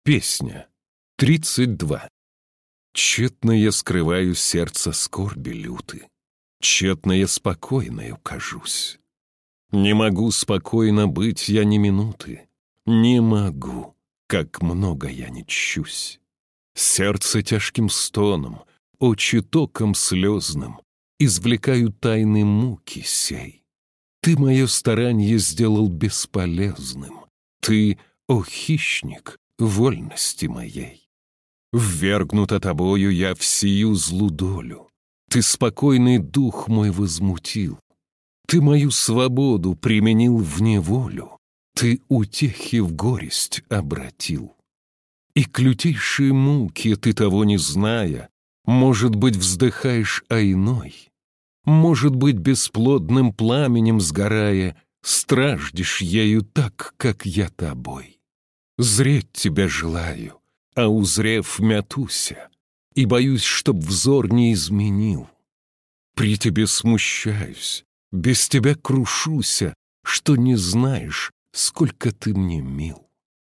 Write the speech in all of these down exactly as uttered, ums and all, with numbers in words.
Песня. тридцать два. Тщетно я скрываю сердце скорби люты, тщетно я спокойною кажусь. Не могу спокойно быть я ни минуты, не могу, как много я не тщусь. Сердце тяжким стоном, очи током слезным извлекают тайны муки сей. Ты мое старанье сделал бесполезным, ты, о хищник, вольности моей. Ввергнута тобою я в сию злу долю, ты спокойный дух мой возмутил, ты мою свободу применил в неволю, ты утехи в горесть обратил. И к лютейшей муке ты того не зная, может быть, вздыхаешь о иной, может быть, бесплодным пламенем сгорая, страждешь ею так, как я тобой. Зреть тебя желаю, а узрев мятуся, и боюсь, чтоб взор не изменил. При тебе смущаюсь, без тебя крушуся, что не знаешь, сколько ты мне мил.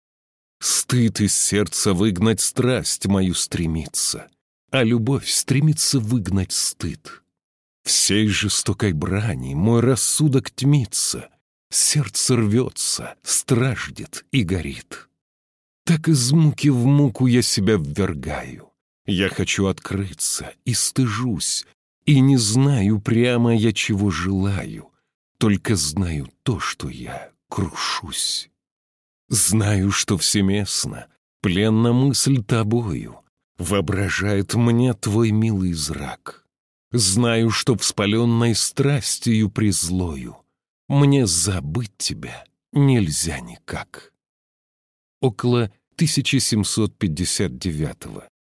Стыд из сердца выгнать страсть мою стремится, а любовь стремится выгнать стыд. Всей жестокой брани мой рассудок тьмится, сердце рвется, страждет и горит. Так из муки в муку я себя ввергаю. Я хочу открыться и стыжусь, и не знаю прямо я чего желаю, только знаю то, что я крушусь. Знаю, что всеместно, пленна мысль тобою, воображает мне твой милый зрак. Знаю, что вспаленной страстью призлою мне забыть тебя нельзя никак. Около тысяча семьсот пятьдесят девятого.